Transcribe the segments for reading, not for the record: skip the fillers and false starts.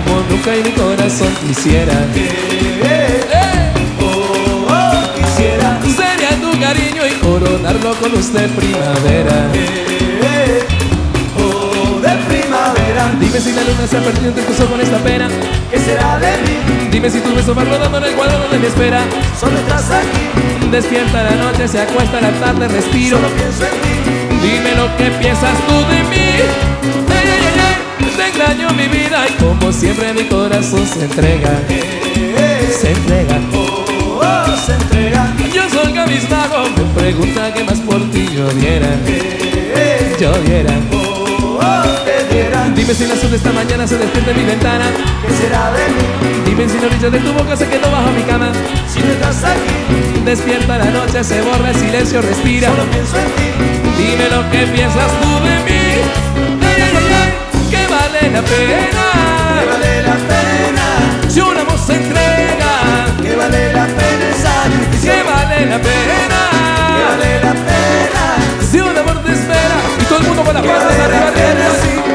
como nunca y mi corazón quisiera. Quisiera Sería tu cariño y coronarlo con luz de primavera. de primavera. Dime si la luna se ha perdido entre tus ojos con esta pena. ¿Qué será de mí? Dime si tu beso va rodando en el cuadro donde me espera. Solo estás aquí, Despierta la noche, se acuesta la tarde, respiro. solo pienso en ti. Dime lo que piensas tú de mí. Ey, ey, ey, ey. Te engaño mi vida y como siempre mi corazón se entrega. Se entrega. Se entrega. Yo soy cabizbajo, me pregunta qué más por ti yo diera. Yo diera. Te diera. Dime si la sol de esta mañana se despierta en mi ventana. ¿Qué será de mí? Dime si la orilla de tu boca se quedó bajo mi cama. Si no estás aquí, Despierta la noche, se borra el silencio, respira. solo pienso en ti. Dime lo que piensas tú de mí. Ey, ey, ey, ey. Que vale la Que pena. vale la pena, Si un amor se entrega. que vale la pena el sacrificio. Que vale la Que pena. vale la pena. Si un amor te espera. Y todo el mundo con las Que palmas vale arriba, la arriba, pena, arriba. sí.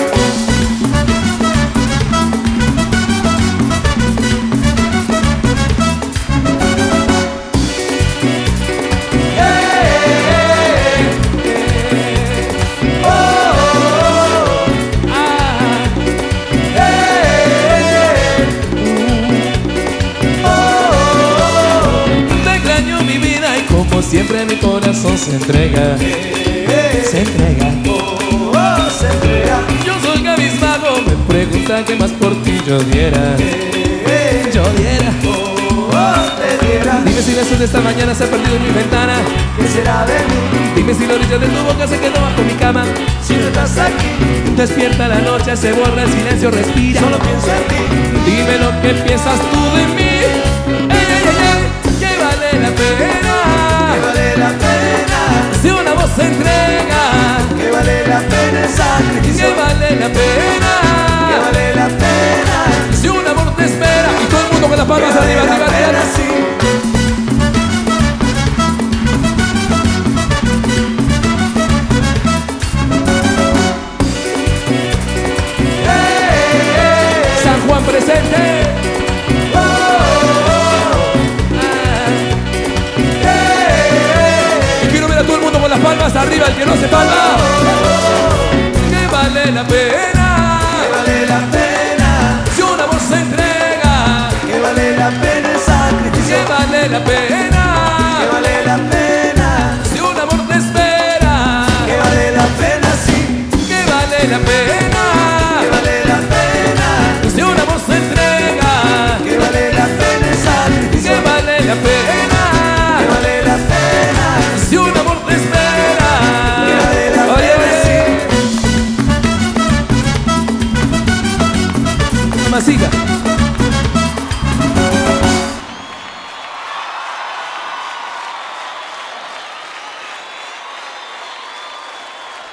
Te extraño mi vida y como siempre mi corazón se entrega. Se entrega. Se entrega. Yo soy cabizbajo, me pregunta qué más por ti yo diera. Yo diera. Te diera. Dime si la luz de esta mañana se ha perdido en mi ventana. ¿Qué será de mí? Dime si la orilla de tu boca se quedó bajo mi cama. Si no estás aquí, Despierta la noche, se borra el silencio, respira. solo pienso en ti. Dime lo que piensas tú de mí. Ey, ey, ey, ey. Que vale la Que pena. vale la pena, Si una voz se entrega. que vale la pena el sacrificio. Que vale la pena. Que vale la pena. Si un amor te espera. Y todo el mundo con las Que palmas vale arriba, la arriba, pena, arriba. sí. San Juan presente. Y quiero ver a todo el mundo con las palmas arriba, el que no se palma. Que vale la pena. Que vale la pena, Si un amor se entrega. que vale la pena el sacrificio. Que vale la pena.